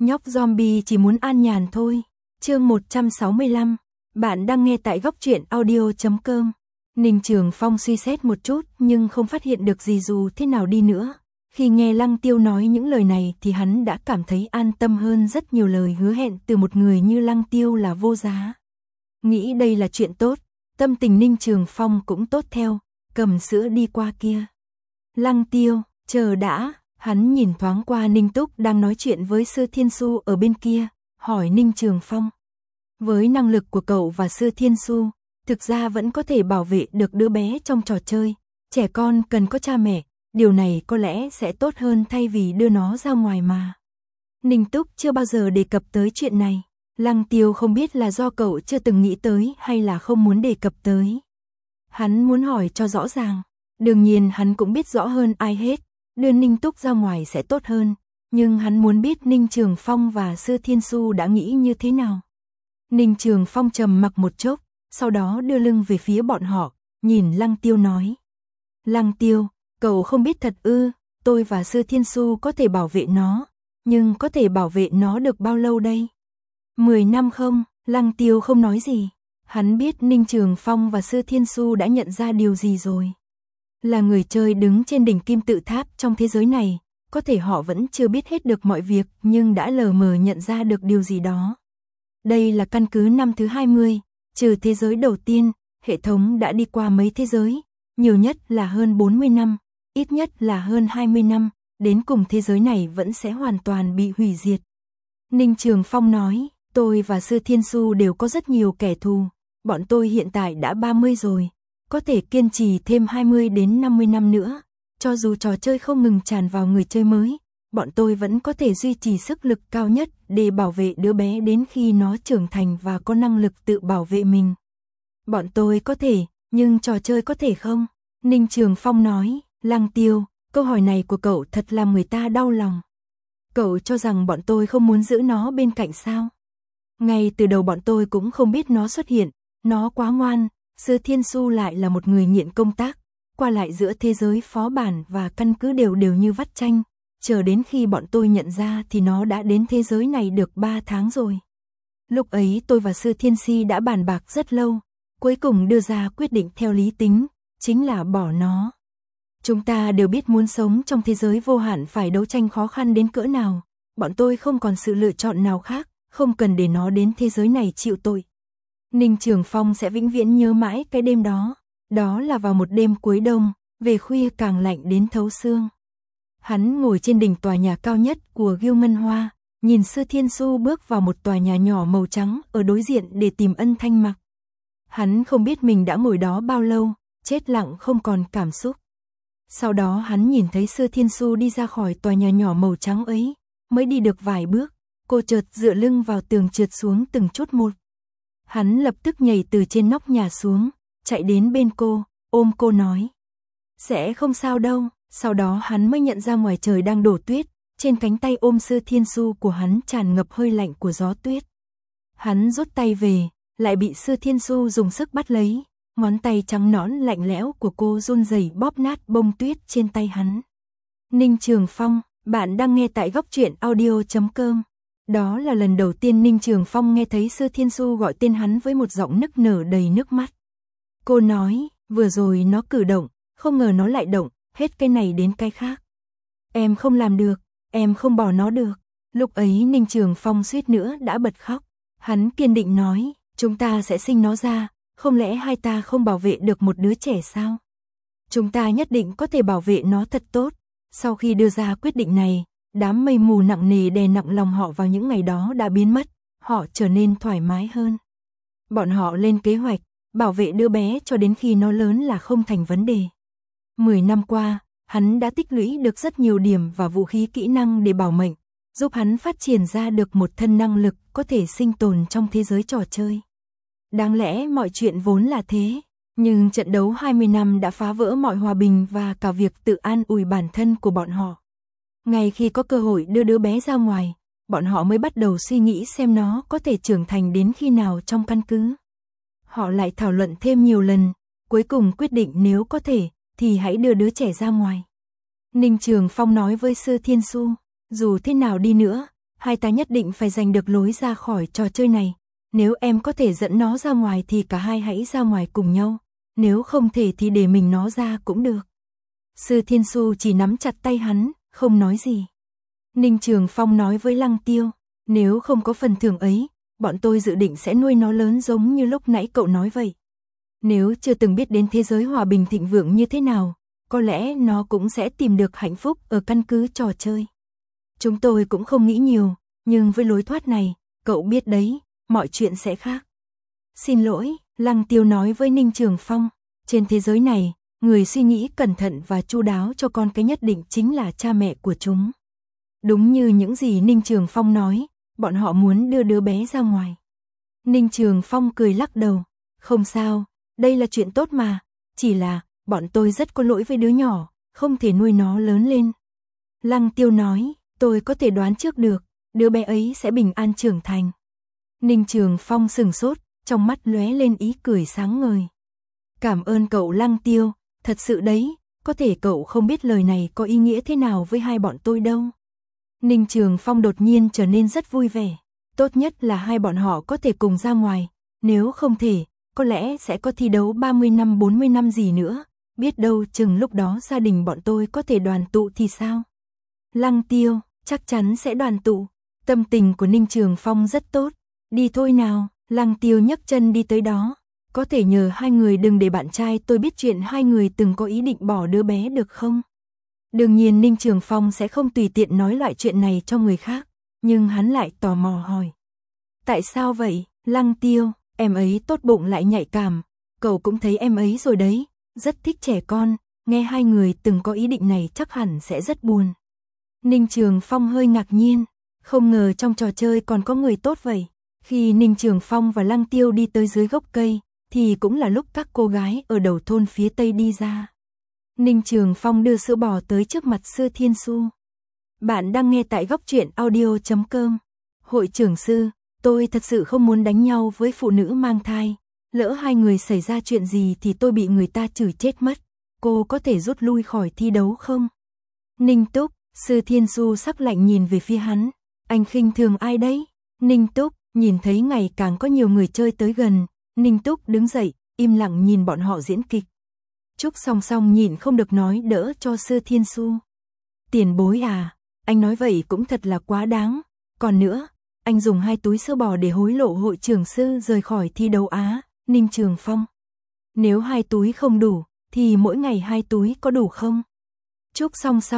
Nhóc zombie chỉ muốn an nhàn thôi. Chương 165. Bạn đang nghe tại góc truyện audio.com. Ninh Trường Phong suy xét một chút nhưng không phát hiện được gì dù thế nào đi nữa. Khi nghe Lăng Tiêu nói những lời này thì hắn đã cảm thấy an tâm hơn, rất nhiều lời hứa hẹn từ một người như Lăng Tiêu là vô giá. Nghĩ đây là chuyện tốt, tâm tình Ninh Trường Phong cũng tốt theo, cầm sữa đi qua kia. Lăng Tiêu, chờ đã, hắn nhìn thoáng qua Ninh Túc đang nói chuyện với Sư Thiên Su ở bên kia, hỏi Ninh Trường Phong. Với năng lực của cậu và Sư Thiên Su, thực ra vẫn có thể bảo vệ được đứa bé trong trò chơi, trẻ con cần có cha mẹ, điều này có lẽ sẽ tốt hơn thay vì đưa nó ra ngoài mà. Ninh Túc chưa bao giờ đề cập tới chuyện này, Lăng Tiêu không biết là do cậu chưa từng nghĩ tới hay là không muốn đề cập tới. Hắn muốn hỏi cho rõ ràng, đương nhiên hắn cũng biết rõ hơn ai hết, đưa Ninh Túc ra ngoài sẽ tốt hơn, nhưng hắn muốn biết Ninh Trường Phong và Sư Thiên Su đã nghĩ như thế nào. Ninh Trường Phong trầm mặc một chốc, sau đó đưa lưng về phía bọn họ, nhìn Lăng Tiêu nói. Lăng Tiêu, cậu không biết thật ư, tôi và Sư Thiên Su có thể bảo vệ nó, nhưng có thể bảo vệ nó được bao lâu đây? 10 năm không? Lăng Tiêu không nói gì. Hắn biết Ninh Trường Phong và Sư Thiên Su đã nhận ra điều gì rồi. Là người chơi đứng trên đỉnh kim tự tháp trong thế giới này, có thể họ vẫn chưa biết hết được mọi việc nhưng đã lờ mờ nhận ra được điều gì đó. Đây là căn cứ năm thứ 20, trừ thế giới đầu tiên, hệ thống đã đi qua mấy thế giới, nhiều nhất là hơn 40 năm, ít nhất là hơn 20 năm, đến cùng thế giới này vẫn sẽ hoàn toàn bị hủy diệt. Ninh Trường Phong nói, tôi và Sư Thiên Su đều có rất nhiều kẻ thù, bọn tôi hiện tại đã 30 rồi, có thể kiên trì thêm 20 đến 50 năm nữa, cho dù trò chơi không ngừng tràn vào người chơi mới, bọn tôi vẫn có thể duy trì sức lực cao nhất để bảo vệ đứa bé đến khi nó trưởng thành và có năng lực tự bảo vệ mình. Bọn tôi có thể, nhưng trò chơi có thể không? Ninh Trường Phong nói, Lăng Tiêu, câu hỏi này của cậu thật làm người ta đau lòng. Cậu cho rằng bọn tôi không muốn giữ nó bên cạnh sao? Ngay từ đầu bọn tôi cũng không biết nó xuất hiện, nó quá ngoan, Sư Thiên Su lại là một người nghiện công tác, qua lại giữa thế giới phó bản và căn cứ đều như vắt chanh, chờ đến khi bọn tôi nhận ra thì nó đã đến thế giới này được 3 tháng rồi. Lúc ấy tôi và Sư Thiên Si đã bàn bạc rất lâu, cuối cùng đưa ra quyết định theo lý tính, chính là bỏ nó. Chúng ta đều biết muốn sống trong thế giới vô hạn phải đấu tranh khó khăn đến cỡ nào, bọn tôi không còn sự lựa chọn nào khác, không cần để nó đến thế giới này chịu tội. Ninh Trường Phong sẽ vĩnh viễn nhớ mãi cái đêm đó, đó là vào một đêm cuối đông, về khuya càng lạnh đến thấu xương. Hắn ngồi trên đỉnh tòa nhà cao nhất của Gươm Ngân Hoa, nhìn Sư Thiên Su bước vào một tòa nhà nhỏ màu trắng ở đối diện để tìm Ân Thanh Mặc. Hắn không biết mình đã ngồi đó bao lâu, chết lặng không còn cảm xúc. Sau đó hắn nhìn thấy Sư Thiên Su đi ra khỏi tòa nhà nhỏ màu trắng ấy, mới đi được vài bước, cô chợt dựa lưng vào tường trượt xuống từng chút một. Hắn lập tức nhảy từ trên nóc nhà xuống, chạy đến bên cô, ôm cô nói. Sẽ không sao đâu, sau đó hắn mới nhận ra ngoài trời đang đổ tuyết, trên cánh tay ôm Sư Thiên Su của hắn tràn ngập hơi lạnh của gió tuyết. Hắn rút tay về, lại bị Sư Thiên Su dùng sức bắt lấy, ngón tay trắng nõn lạnh lẽo của cô run rẩy bóp nát bông tuyết trên tay hắn. Ninh Trường Phong, bạn đang nghe tại góc truyện audio.com. Đó là lần đầu tiên Ninh Trường Phong nghe thấy Sư Thiên Su gọi tên hắn với một giọng nức nở đầy nước mắt. Cô nói, vừa rồi nó cử động, không ngờ nó lại động, hết cái này đến cái khác. Em không làm được, em không bỏ nó được. Lúc ấy Ninh Trường Phong suýt nữa đã bật khóc. Hắn kiên định nói, chúng ta sẽ sinh nó ra, không lẽ hai ta không bảo vệ được một đứa trẻ sao? Chúng ta nhất định có thể bảo vệ nó thật tốt. Sau khi đưa ra quyết định này, đám mây mù nặng nề đè nặng lòng họ vào những ngày đó đã biến mất, họ trở nên thoải mái hơn. Bọn họ lên kế hoạch, bảo vệ đứa bé cho đến khi nó lớn là không thành vấn đề. 10 năm qua, hắn đã tích lũy được rất nhiều điểm và vũ khí kỹ năng để bảo mệnh, giúp hắn phát triển ra được một thân năng lực có thể sinh tồn trong thế giới trò chơi. Đáng lẽ mọi chuyện vốn là thế, nhưng trận đấu 20 năm đã phá vỡ mọi hòa bình và cả việc tự an ủi bản thân của bọn họ. Ngay khi có cơ hội đưa đứa bé ra ngoài, bọn họ mới bắt đầu suy nghĩ xem nó có thể trưởng thành đến khi nào trong căn cứ. Họ lại thảo luận thêm nhiều lần, cuối cùng quyết định nếu có thể, thì hãy đưa đứa trẻ ra ngoài. Ninh Trường Phong nói với Sư Thiên Su, dù thế nào đi nữa, hai ta nhất định phải giành được lối ra khỏi trò chơi này. Nếu em có thể dẫn nó ra ngoài thì cả hai hãy ra ngoài cùng nhau, nếu không thể thì để mình nó ra cũng được. Sư Thiên Xu chỉ nắm chặt tay hắn, không nói gì. Ninh Trường Phong nói với Lăng Tiêu, nếu không có phần thưởng ấy, bọn tôi dự định sẽ nuôi nó lớn giống như lúc nãy cậu nói vậy. Nếu chưa từng biết đến thế giới hòa bình thịnh vượng như thế nào, có lẽ nó cũng sẽ tìm được hạnh phúc ở căn cứ trò chơi. Chúng tôi cũng không nghĩ nhiều, nhưng với lối thoát này, cậu biết đấy, mọi chuyện sẽ khác. Xin lỗi, Lăng Tiêu nói với Ninh Trường Phong, trên thế giới này, người suy nghĩ cẩn thận và chu đáo cho con cái nhất định chính là cha mẹ của chúng. Đúng như những gì Ninh Trường Phong nói, bọn họ muốn đưa đứa bé ra ngoài. Ninh Trường Phong cười lắc đầu, không sao, đây là chuyện tốt mà, chỉ là, bọn tôi rất có lỗi với đứa nhỏ, không thể nuôi nó lớn lên. Lăng Tiêu nói, tôi có thể đoán trước được, đứa bé ấy sẽ bình an trưởng thành. Ninh Trường Phong sừng sốt, trong mắt lóe lên ý cười sáng ngời. Cảm ơn cậu Lăng Tiêu, thật sự đấy, có thể cậu không biết lời này có ý nghĩa thế nào với hai bọn tôi đâu. Ninh Trường Phong đột nhiên trở nên rất vui vẻ, tốt nhất là hai bọn họ có thể cùng ra ngoài, nếu không thể, có lẽ sẽ có thi đấu 30 năm 40 năm gì nữa, biết đâu chừng lúc đó gia đình bọn tôi có thể đoàn tụ thì sao. Lăng Tiêu, chắc chắn sẽ đoàn tụ, tâm tình của Ninh Trường Phong rất tốt, đi thôi nào, Lăng Tiêu nhấc chân đi tới đó, có thể nhờ hai người đừng để bạn trai tôi biết chuyện hai người từng có ý định bỏ đứa bé được không? Đương nhiên Ninh Trường Phong sẽ không tùy tiện nói loại chuyện này cho người khác, nhưng hắn lại tò mò hỏi. Tại sao vậy, Lăng Tiêu, em ấy tốt bụng lại nhạy cảm, cậu cũng thấy em ấy rồi đấy, rất thích trẻ con, nghe hai người từng có ý định này chắc hẳn sẽ rất buồn. Ninh Trường Phong hơi ngạc nhiên, không ngờ trong trò chơi còn có người tốt vậy. Khi Ninh Trường Phong và Lăng Tiêu đi tới dưới gốc cây, thì cũng là lúc các cô gái ở đầu thôn phía tây đi ra. Ninh Trường Phong đưa sữa bò tới trước mặt Sư Thiên Xu. Bạn đang nghe tại góc truyện audio.com. Hội trưởng sư, tôi thật sự không muốn đánh nhau với phụ nữ mang thai. Lỡ hai người xảy ra chuyện gì thì tôi bị người ta chửi chết mất. Cô có thể rút lui khỏi thi đấu không? Ninh Túc, Sư Thiên Xu sắc lạnh nhìn về phía hắn. Anh khinh thường ai đấy? Ninh Túc, nhìn thấy ngày càng có nhiều người chơi tới gần. Ninh Túc đứng dậy, im lặng nhìn bọn họ diễn kịch. Trúc Song Song nhịn không được nói đỡ cho Sư Thiên Xu. Tiền bối à, anh nói vậy cũng thật là quá đáng. Còn nữa, anh dùng 2 túi sữa bò để hối lộ hội trưởng sư rời khỏi thi đấu Á. Ninh Trường Phong, nếu 2 túi không đủ, thì mỗi ngày 2 túi có đủ không? Trúc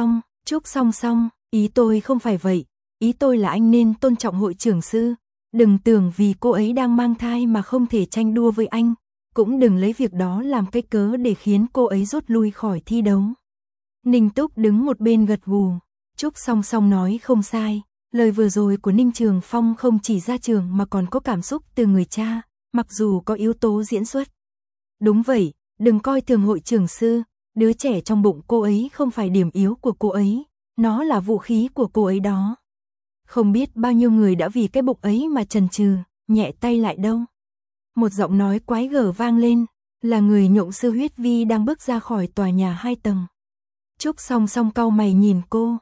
Song Song, ý tôi không phải vậy, ý tôi là anh nên tôn trọng hội trưởng sư. Đừng tưởng vì cô ấy đang mang thai mà không thể tranh đua với anh. Cũng đừng lấy việc đó làm cái cớ để khiến cô ấy rút lui khỏi thi đấu. Ninh Túc đứng một bên gật gù. Trúc Song Song nói không sai. Lời vừa rồi của Ninh Trường Phong không chỉ ra trường mà còn có cảm xúc từ người cha, mặc dù có yếu tố diễn xuất. Đúng vậy, đừng coi thường hội trưởng sư. Đứa trẻ trong bụng cô ấy không phải điểm yếu của cô ấy. Nó là vũ khí của cô ấy đó. Không biết bao nhiêu người đã vì cái bụng ấy mà chần chừ, nhẹ tay lại đâu. Một giọng nói quái gở vang lên, là người nhộng sư Huyết Vi đang bước ra khỏi tòa nhà 2 tầng. Trúc Song Song cau mày nhìn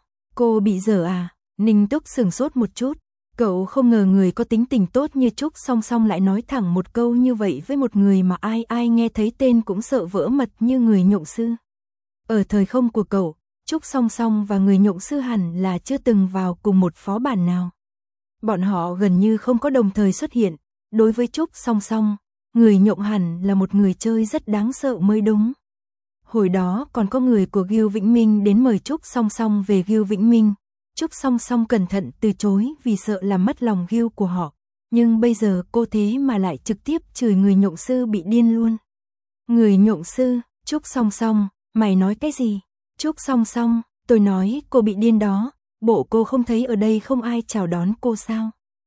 cô bị dở à? Ninh Túc sửng sốt một chút, cậu không ngờ người có tính tình tốt như Trúc Song Song lại nói thẳng một câu như vậy với một người mà ai nghe thấy tên cũng sợ vỡ mật như người nhộng sư. Ở thời không của cậu, Trúc Song Song và người nhộng sư hẳn là chưa từng vào cùng một phó bản nào. Bọn họ gần như không có đồng thời xuất hiện. Đối với Trúc Song Song, người nhộng hẳn là một người chơi rất đáng sợ mới đúng. Hồi đó còn có người của Gil Vĩnh Minh đến mời Trúc Song Song về Gil Vĩnh Minh. Trúc Song Song cẩn thận từ chối vì sợ làm mất lòng Gil của họ. Nhưng bây giờ cô thế mà lại trực tiếp chửi người nhộng sư bị điên luôn. Người nhộng sư, Trúc Song Song, mày nói cái gì? Trúc Song Song, tôi nói cô bị điên đó, bộ cô không thấy ở đây không ai chào đón cô sao?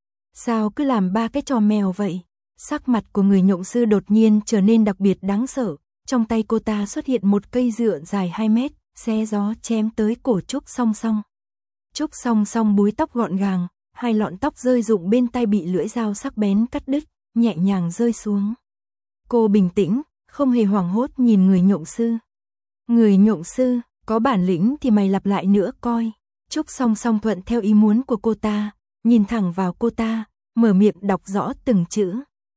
Sao cứ làm 3 cái trò mèo vậy? Sắc mặt của người nhộng sư đột nhiên trở nên đặc biệt đáng sợ, trong tay cô ta xuất hiện một cây dựa dài 2 mét, xé gió chém tới cổ Trúc Song Song. Trúc Song Song búi tóc gọn gàng, 2 lọn tóc rơi rụng bên tai bị lưỡi dao sắc bén cắt đứt, nhẹ nhàng rơi xuống. Cô bình tĩnh, không hề hoảng hốt nhìn người nhộng sư. Người nhộng sư, có bản lĩnh thì mày lặp lại nữa coi. Trúc Song Song thuận theo ý muốn của cô ta, nhìn thẳng vào cô ta, mở miệng đọc rõ từng chữ.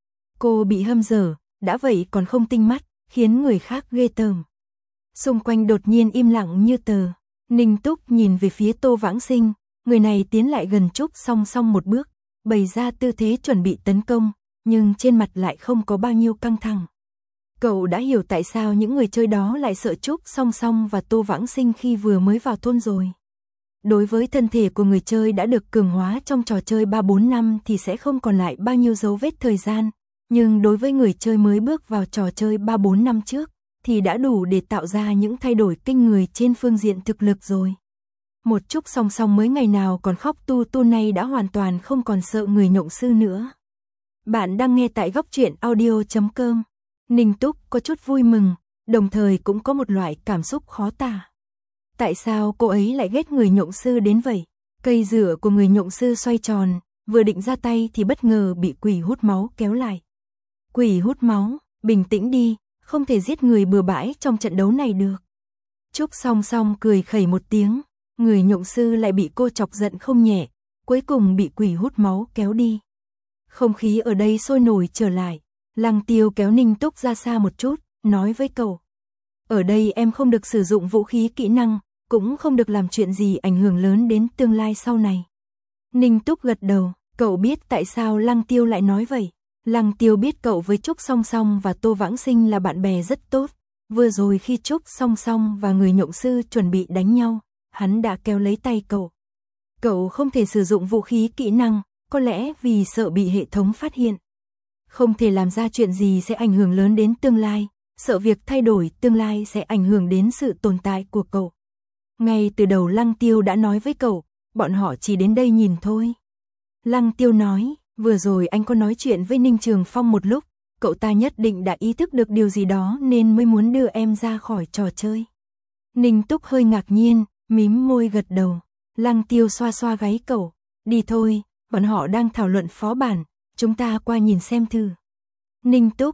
Cô bị hâm dở, đã vậy còn không tinh mắt, khiến người khác ghê tởm. Xung quanh đột nhiên im lặng như tờ. Ninh Túc nhìn về phía Tô Vãng Sinh, người này tiến lại gần Trúc Song Song một bước, bày ra tư thế chuẩn bị tấn công, nhưng trên mặt lại không có bao nhiêu căng thẳng. Cậu đã hiểu tại sao những người chơi đó lại sợ Trúc Song Song và Tô Vãng Sinh khi vừa mới vào thôn rồi. Đối với thân thể của người chơi đã được cường hóa trong trò chơi 3-4 năm thì sẽ không còn lại bao nhiêu dấu vết thời gian, nhưng đối với người chơi mới bước vào trò chơi 3-4 năm trước, thì đã đủ để tạo ra những thay đổi kinh người trên phương diện thực lực rồi. Một Trúc Song Song mới ngày nào còn khóc tu tu nay đã hoàn toàn không còn sợ người nhộng sư nữa. Bạn đang nghe tại góc truyện audio.com. Ninh Túc có chút vui mừng, đồng thời cũng có một loại cảm xúc khó tả. Tại sao cô ấy lại ghét người nhộng sư đến vậy? Cây dựa của người nhộng sư xoay tròn, vừa định ra tay thì bất ngờ bị quỷ hút máu kéo lại. Quỷ hút máu, bình tĩnh đi, không thể giết người bừa bãi trong trận đấu này được. Trúc Song Song cười khẩy một tiếng, người nhộng sư lại bị cô chọc giận không nhẹ, cuối cùng bị quỷ hút máu kéo đi. Không khí ở đây sôi nổi trở lại, Lăng Tiêu kéo Ninh Túc ra xa một chút, nói với cậu. Ở đây em không được sử dụng vũ khí kỹ năng, cũng không được làm chuyện gì ảnh hưởng lớn đến tương lai sau này. Ninh Túc gật đầu, cậu biết tại sao Lăng Tiêu lại nói vậy. Lăng Tiêu biết cậu với Trúc Song Song và Tô Vãng Sinh là bạn bè rất tốt. Vừa rồi khi Trúc Song Song và người nhộng sư chuẩn bị đánh nhau, hắn đã kéo lấy tay cậu. Cậu không thể sử dụng vũ khí kỹ năng, có lẽ vì sợ bị hệ thống phát hiện. Không thể làm ra chuyện gì sẽ ảnh hưởng lớn đến tương lai, sợ việc thay đổi tương lai sẽ ảnh hưởng đến sự tồn tại của cậu. Ngay từ đầu Lăng Tiêu đã nói với cậu, bọn họ chỉ đến đây nhìn thôi. Lăng Tiêu nói, vừa rồi anh có nói chuyện với Ninh Trường Phong một lúc, cậu ta nhất định đã ý thức được điều gì đó nên mới muốn đưa em ra khỏi trò chơi. Ninh Túc hơi ngạc nhiên, mím môi gật đầu. Lăng Tiêu xoa xoa gáy cậu, đi thôi, bọn họ đang thảo luận phó bản, chúng ta qua nhìn xem thử. Ninh Túc,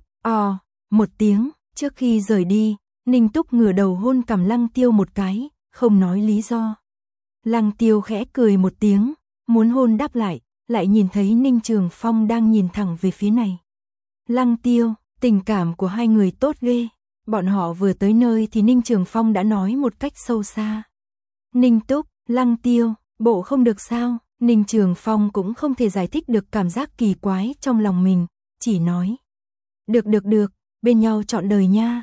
một tiếng, trước khi rời đi, Ninh Túc ngửa đầu hôn cằm Lăng Tiêu một cái, không nói lý do. Lăng Tiêu khẽ cười một tiếng, muốn hôn đáp lại nhìn thấy Ninh Trường Phong đang nhìn thẳng về phía này. Lăng Tiêu, tình cảm của hai người tốt ghê. Bọn họ vừa tới nơi thì Ninh Trường Phong đã nói một cách sâu xa. Ninh Túc, Lăng Tiêu, bộ không được sao? Ninh Trường Phong cũng không thể giải thích được cảm giác kỳ quái trong lòng mình, chỉ nói. Được, bên nhau trọn đời nha.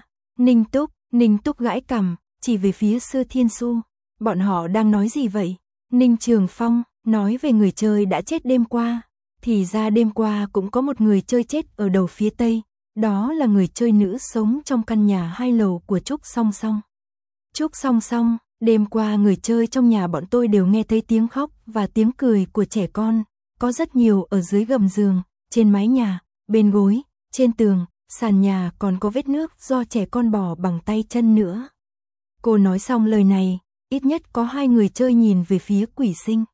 Ninh Túc gãi cằm, chỉ về phía Sư Thiên Su. Bọn họ đang nói gì vậy? Ninh Trường Phong nói về người chơi đã chết đêm qua. Thì ra đêm qua cũng có một người chơi chết ở đầu phía tây. Đó là người chơi nữ sống trong căn nhà 2 lầu của Trúc Song Song. Trúc Song Song, đêm qua người chơi trong nhà bọn tôi đều nghe thấy tiếng khóc và tiếng cười của trẻ con. Có rất nhiều ở dưới gầm giường, trên mái nhà, bên gối, trên tường, sàn nhà còn có vết nước do trẻ con bỏ bằng tay chân nữa. Cô nói xong lời này, ít nhất có 2 người chơi nhìn về phía Quỷ Sinh.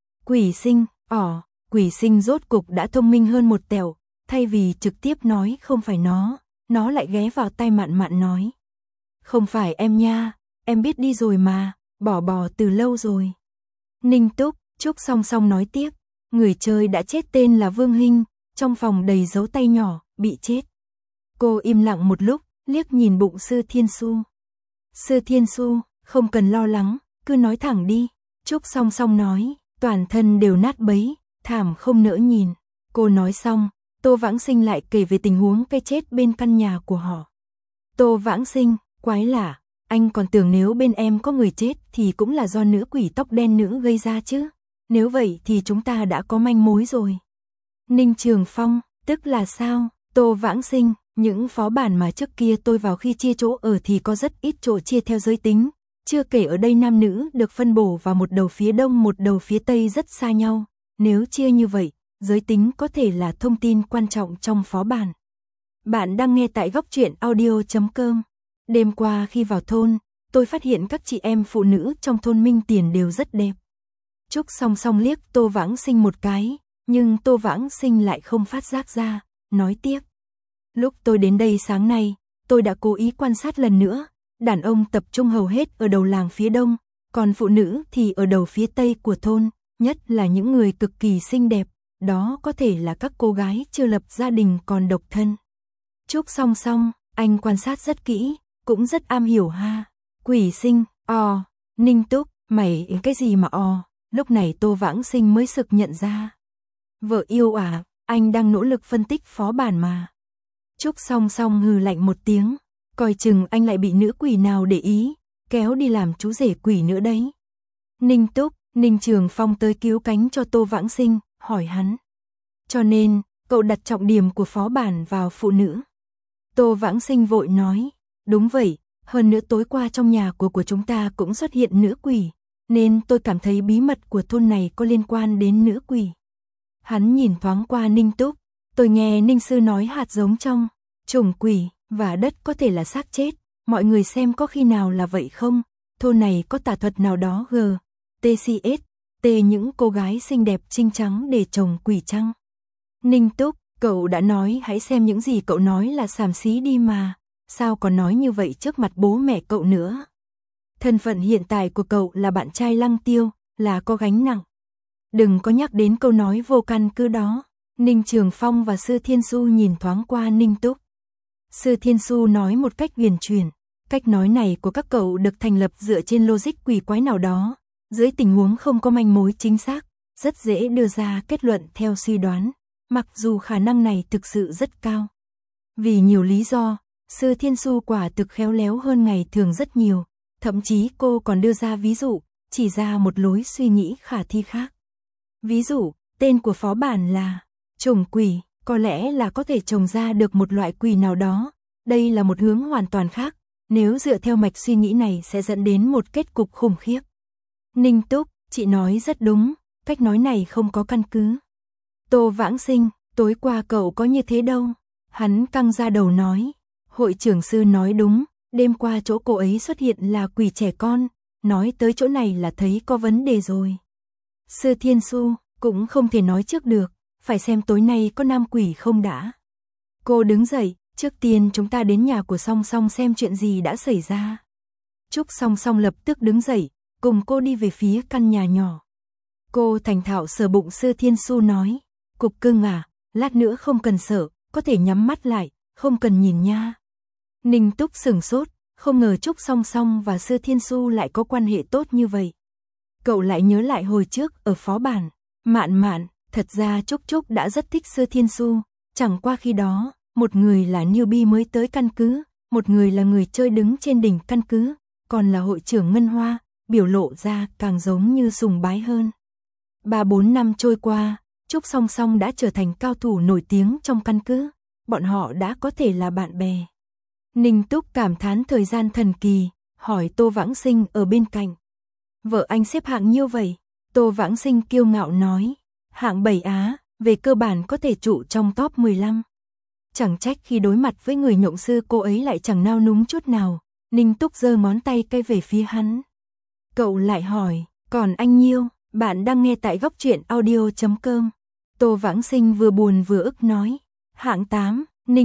Quỷ Sinh rốt cục đã thông minh hơn một tẹo, thay vì trực tiếp nói không phải nó lại ghé vào tai Mạn Mạn nói. Không phải em nha, em biết đi rồi mà, bỏ từ lâu rồi. Ninh Túc, Trúc Song Song nói tiếp, người chơi đã chết tên là Vương Hinh, trong phòng đầy dấu tay nhỏ, bị chết. Cô im lặng một lúc, liếc nhìn bụng Sư Thiên Su. Sư Thiên Su, không cần lo lắng, cứ nói thẳng đi. Trúc Song Song nói, toàn thân đều nát bấy, thảm không nỡ nhìn. Cô nói xong, Tô Vãng Sinh lại kể về tình huống cái chết bên căn nhà của họ. Tô Vãng Sinh, quái lạ, anh còn tưởng nếu bên em có người chết thì cũng là do nữ quỷ tóc đen nữ gây ra chứ. Nếu vậy thì chúng ta đã có manh mối rồi. Ninh Trường Phong, tức là sao? Tô Vãng Sinh, những phó bản mà trước kia tôi vào khi chia chỗ ở thì có rất ít chỗ chia theo giới tính. Chưa kể ở đây nam nữ được phân bổ vào một đầu phía đông một đầu phía tây rất xa nhau. Nếu chia như vậy, giới tính có thể là thông tin quan trọng trong phó bản. Bạn đang nghe tại góc truyện audio.com. Đêm qua khi vào thôn, tôi phát hiện các chị em phụ nữ trong thôn Minh Tiền đều rất đẹp. Trúc Song Song liếc Tô Vãng Sinh một cái, nhưng Tô Vãng Sinh lại không phát giác ra, nói tiếp. Lúc tôi đến đây sáng nay, tôi đã cố ý quan sát lần nữa, đàn ông tập trung hầu hết ở đầu làng phía đông, còn phụ nữ thì ở đầu phía tây của thôn, nhất là những người cực kỳ xinh đẹp, đó có thể là các cô gái chưa lập gia đình còn độc thân. Trúc Song Song, anh quan sát rất kỹ, cũng rất am hiểu ha. Quỷ Sinh, Ninh Túc, mày cái gì mà lúc này Tô Vãng Sinh mới sực nhận ra. Vợ yêu à, anh đang nỗ lực phân tích phó bản mà. Trúc Song Song hừ lạnh một tiếng, coi chừng anh lại bị nữ quỷ nào để ý, kéo đi làm chú rể quỷ nữa đấy. Ninh Túc, Ninh Trường Phong tới cứu cánh cho Tô Vãng Sinh, hỏi hắn. Cho nên, cậu đặt trọng điểm của phó bản vào phụ nữ. Tô Vãng Sinh vội nói, đúng vậy, hơn nữa tối qua trong nhà của chúng ta cũng xuất hiện nữ quỷ, nên tôi cảm thấy bí mật của thôn này có liên quan đến nữ quỷ. Hắn nhìn thoáng qua Ninh Túc, tôi nghe Ninh Sư nói hạt giống trong chủng quỷ và đất có thể là xác chết, mọi người xem có khi nào là vậy không? Thôn này có tà thuật nào đó TCS, những cô gái xinh đẹp trinh trắng để trồng quỷ trăng. Ninh Túc, cậu đã nói hãy xem những gì cậu nói là xàm xí đi mà, sao còn nói như vậy trước mặt bố mẹ cậu nữa? Thân phận hiện tại của cậu là bạn trai Lăng Tiêu, là có gánh nặng. Đừng có nhắc đến câu nói vô căn cứ đó. Ninh Trường Phong và Sư Thiên Su nhìn thoáng qua Ninh Túc. Sư Thiên Su nói một cách huyền chuyển, cách nói này của các cậu được thành lập dựa trên logic quỷ quái nào đó, dưới tình huống không có manh mối chính xác, rất dễ đưa ra kết luận theo suy đoán, mặc dù khả năng này thực sự rất cao. Vì nhiều lý do, Sư Thiên Su quả thực khéo léo hơn ngày thường rất nhiều, thậm chí cô còn đưa ra ví dụ, chỉ ra một lối suy nghĩ khả thi khác. Ví dụ, tên của phó bản là chủng quỷ, có lẽ là có thể trồng ra được một loại quỷ nào đó, đây là một hướng hoàn toàn khác, nếu dựa theo mạch suy nghĩ này sẽ dẫn đến một kết cục khủng khiếp. Ninh Túc, chị nói rất đúng, cách nói này không có căn cứ. Tô Vãng Sinh, tối qua cậu có như thế đâu. Hắn căng ra đầu nói, hội trưởng sư nói đúng, đêm qua chỗ cô ấy xuất hiện là quỷ trẻ con, nói tới chỗ này là thấy có vấn đề rồi. Sư Thiên Su, cũng không thể nói trước được, phải xem tối nay có nam quỷ không đã. Cô đứng dậy, trước tiên chúng ta đến nhà của Song Song xem chuyện gì đã xảy ra. Trúc Song Song lập tức đứng dậy, cùng cô đi về phía căn nhà nhỏ. Cô thành thạo sờ bụng Sư Thiên Su nói, cục cưng à, lát nữa không cần sợ, có thể nhắm mắt lại, không cần nhìn nha. Ninh Túc sửng sốt, không ngờ Trúc Song Song và Sư Thiên Su lại có quan hệ tốt như vậy. Cậu lại nhớ lại hồi trước ở phó bản, Mạn, thật ra Trúc Trúc đã rất thích Sư Thiên Su, chẳng qua khi đó, một người là newbie mới tới căn cứ, một người là người chơi đứng trên đỉnh căn cứ, còn là hội trưởng Ngân Hoa, biểu lộ ra càng giống như sùng bái hơn. 3-4 năm trôi qua, Trúc Song Song đã trở thành cao thủ nổi tiếng trong căn cứ, bọn họ đã có thể là bạn bè. Ninh Túc cảm thán thời gian thần kỳ, hỏi Tô Vãng Sinh ở bên cạnh. Vợ anh xếp hạng nhiêu vậy? Tô Vãng Sinh kiêu ngạo nói, hạng 7 á, về cơ bản có thể trụ trong top 15. Chẳng trách khi đối mặt với người nhộng sư cô ấy lại chẳng nao núng chút nào. Ninh Túc giơ ngón tay cây về phía hắn. Cậu lại hỏi, còn anh nhiêu? Bạn đang nghe tại góc truyện audio.com. Tô Vãng Sinh vừa buồn vừa ức nói, hạng 8,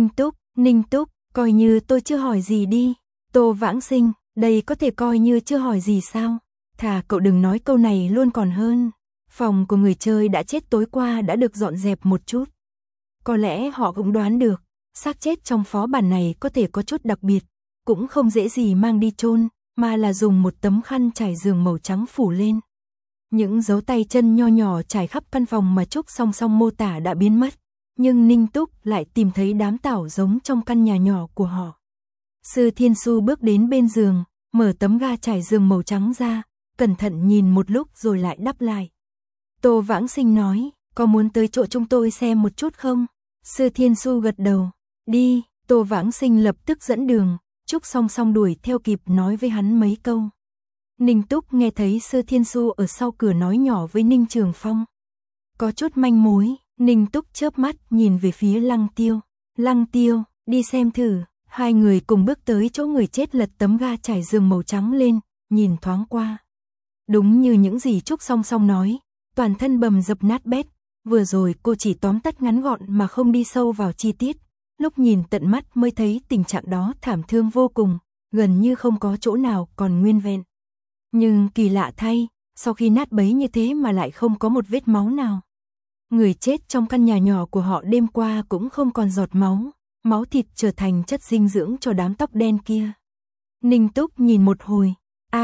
Ninh Túc, coi như tôi chưa hỏi gì đi. Tô Vãng Sinh, đây có thể coi như chưa hỏi gì sao? Thà cậu đừng nói câu này luôn còn hơn. Phòng của người chơi đã chết tối qua đã được dọn dẹp một chút. Có lẽ họ cũng đoán được, xác chết trong phó bản này có thể có chút đặc biệt, cũng không dễ gì mang đi chôn, mà là dùng một tấm khăn trải giường màu trắng phủ lên. Những dấu tay chân nho nhỏ trải khắp căn phòng mà Trúc Song Song mô tả đã biến mất, nhưng Ninh Túc lại tìm thấy đám tảo giống trong căn nhà nhỏ của họ. Sư Thiên Su bước đến bên giường, mở tấm ga trải giường màu trắng ra, cẩn thận nhìn một lúc rồi lại đắp lại. Tô Vãng Sinh nói, có muốn tới chỗ chúng tôi xem một chút không? Sư Thiên Su gật đầu, đi. Tô Vãng Sinh lập tức dẫn đường, Trúc Song Song đuổi theo kịp nói với hắn mấy câu. Ninh Túc nghe thấy Sư Thiên Su ở sau cửa nói nhỏ với Ninh Trường Phong. Có chút manh mối, Ninh Túc chớp mắt nhìn về phía Lăng Tiêu. Lăng Tiêu, đi xem thử. Hai người cùng bước tới chỗ người chết lật tấm ga trải giường màu trắng lên, nhìn thoáng qua. Đúng như những gì Trúc Song Song nói, toàn thân bầm dập nát bét. Vừa rồi cô chỉ tóm tắt ngắn gọn mà không đi sâu vào chi tiết. Lúc nhìn tận mắt mới thấy tình trạng đó thảm thương vô cùng, gần như không có chỗ nào còn nguyên vẹn. Nhưng kỳ lạ thay, sau khi nát bấy như thế mà lại không có một vết máu nào. Người chết trong căn nhà nhỏ của họ đêm qua cũng không còn giọt máu, máu thịt trở thành chất dinh dưỡng cho đám tóc đen kia. Ninh Túc nhìn một hồi,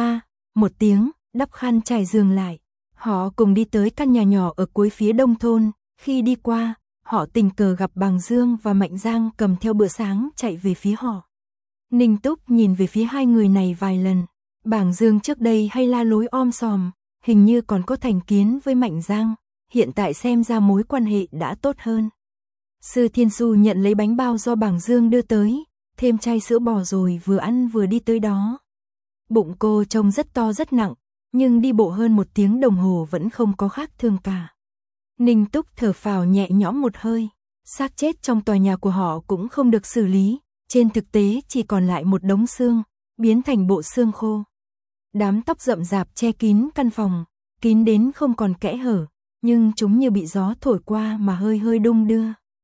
một tiếng, đắp khăn trải giường lại. Họ cùng đi tới căn nhà nhỏ ở cuối phía đông thôn, khi đi qua, họ tình cờ gặp Bàng Dương và Mạnh Giang cầm theo bữa sáng chạy về phía họ. Ninh Túc nhìn về phía hai người này vài lần. Bàng Dương trước đây hay la lối om sòm, hình như còn có thành kiến với Mạnh Giang, hiện tại xem ra mối quan hệ đã tốt hơn. Sư Thiên Xu nhận lấy bánh bao do Bàng Dương đưa tới, thêm chai sữa bò rồi vừa ăn vừa đi tới đó. Bụng cô trông rất to rất nặng, nhưng đi bộ hơn 1 tiếng đồng hồ vẫn không có khác thường cả. Ninh Túc thở phào nhẹ nhõm một hơi, xác chết trong tòa nhà của họ cũng không được xử lý, trên thực tế chỉ còn lại một đống xương, biến thành bộ xương khô. Đám tóc rậm rạp che kín căn phòng, kín đến không còn kẽ hở, nhưng chúng như bị gió thổi qua mà hơi hơi đung đưa.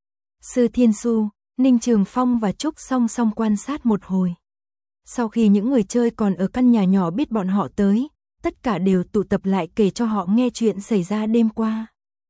Sư Thiên Xu, Ninh Trường Phong và Trúc song song quan sát một hồi. Sau khi những người chơi còn ở căn nhà nhỏ biết bọn họ tới, tất cả đều tụ tập lại kể cho họ nghe chuyện xảy ra đêm qua.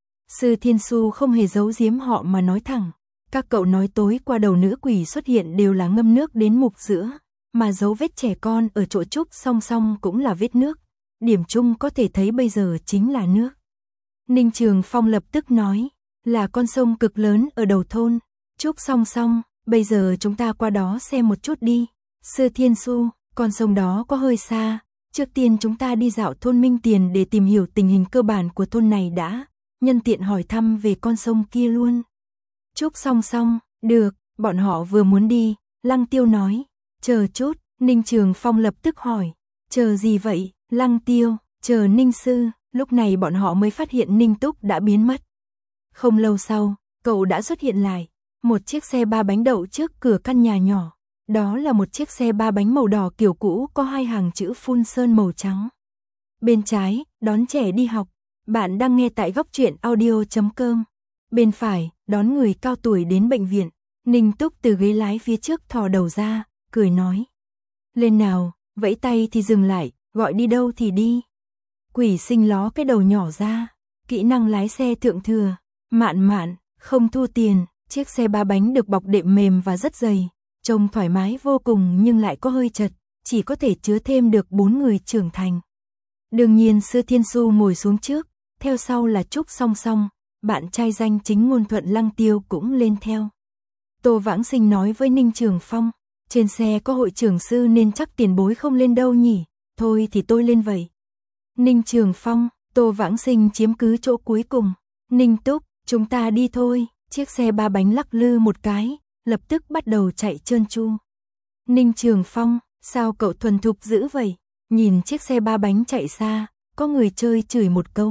Sư Thiên Xu không hề giấu giếm họ mà nói thẳng, các cậu nói tối qua đầu nữ quỷ xuất hiện đều là ngâm nước đến mục giữa, mà dấu vết trẻ con ở chỗ Trúc song song cũng là vết nước, điểm chung có thể thấy bây giờ chính là nước. Ninh Trường Phong lập tức nói, là con sông cực lớn ở đầu thôn. Trúc song song, bây giờ chúng ta qua đó xem một chút đi. Sư Thiên Xu, con sông đó có hơi xa, trước tiên chúng ta đi dạo thôn Minh Tiền để tìm hiểu tình hình cơ bản của thôn này đã, nhân tiện hỏi thăm về con sông kia luôn. Trúc song song, được, bọn họ vừa muốn đi, Lăng Tiêu nói, chờ chút. Ninh Trường Phong lập tức hỏi, chờ gì vậy? Lăng Tiêu, chờ Ninh Sư. Lúc này bọn họ mới phát hiện Ninh Túc đã biến mất. Không lâu sau, cậu đã xuất hiện lại, một chiếc xe 3 bánh đậu trước cửa căn nhà nhỏ. Đó là một chiếc xe 3 bánh màu đỏ kiểu cũ có 2 hàng chữ phun sơn màu trắng. Bên trái, đón trẻ đi học. Bạn đang nghe tại góc truyện audio.com. Bên phải, đón người cao tuổi đến bệnh viện. Ninh Túc từ ghế lái phía trước thò đầu ra, cười nói. Lên nào, vẫy tay thì dừng lại, gọi đi đâu thì đi. Quỷ Sinh ló cái đầu nhỏ ra, kỹ năng lái xe thượng thừa, mạn, không thu tiền. Chiếc xe 3 bánh được bọc đệm mềm và rất dày, trông thoải mái vô cùng nhưng lại có hơi chật, chỉ có thể chứa thêm được 4 người trưởng thành. Đương nhiên Sư Thiên Xu ngồi xuống trước, theo sau là Trúc song song, bạn trai danh chính ngôn thuận Lăng Tiêu cũng lên theo. Tô Vãng Sinh nói với Ninh Trường Phong, trên xe có hội trưởng sư nên chắc tiền bối không lên đâu nhỉ, thôi thì tôi lên vậy. Ninh Trường Phong, Tô Vãng Sinh chiếm cứ chỗ cuối cùng. Ninh Túc, chúng ta đi thôi. Chiếc xe 3 bánh lắc lư một cái, lập tức bắt đầu chạy trơn tru. Ninh Trường Phong, sao cậu thuần thục dữ vậy? Nhìn chiếc xe 3 bánh chạy xa, có người chơi chửi một câu.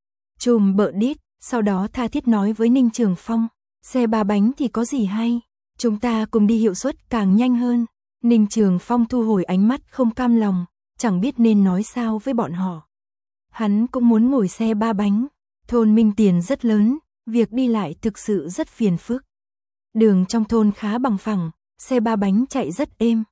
Chùm bợ đít, sau đó tha thiết nói với Ninh Trường Phong, xe 3 bánh thì có gì hay, chúng ta cùng đi hiệu suất càng nhanh hơn. Ninh Trường Phong thu hồi ánh mắt không cam lòng, chẳng biết nên nói sao với bọn họ. Hắn cũng muốn ngồi xe 3 bánh, thôn Minh Tiền rất lớn, việc đi lại thực sự rất phiền phức. Đường trong thôn khá bằng phẳng, xe 3 bánh chạy rất êm.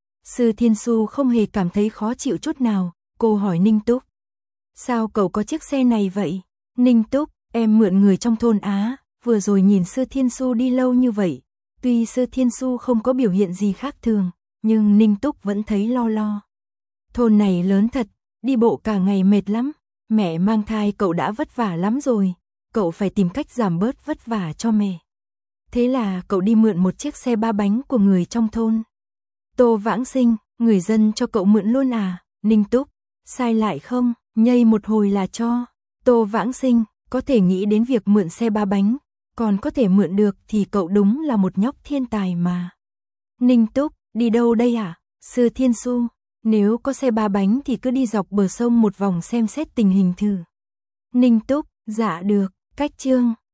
Sư Thiên Xu không hề cảm thấy khó chịu chút nào, cô hỏi Ninh Túc. Sao cậu có chiếc xe này vậy? Ninh Túc, em mượn người trong thôn Á, vừa rồi nhìn Sư Thiên Xu đi lâu như vậy. Tuy Sư Thiên Xu không có biểu hiện gì khác thường, nhưng Ninh Túc vẫn thấy lo. Thôn này lớn thật, đi bộ cả ngày mệt lắm, mẹ mang thai cậu đã vất vả lắm rồi, cậu phải tìm cách giảm bớt vất vả cho mẹ. Thế là cậu đi mượn một chiếc xe 3 bánh của người trong thôn. Tô Vãng Sinh, người dân cho cậu mượn luôn à? Ninh Túc, sai lại không, nhây một hồi là cho. Tô Vãng Sinh, có thể nghĩ đến việc mượn xe 3 bánh, còn có thể mượn được thì cậu đúng là một nhóc thiên tài mà. Ninh Túc, đi đâu đây à? Sư Thiên Xu, nếu có xe 3 bánh thì cứ đi dọc bờ sông một vòng xem xét tình hình thử. Ninh Túc, dạ được, cách chương.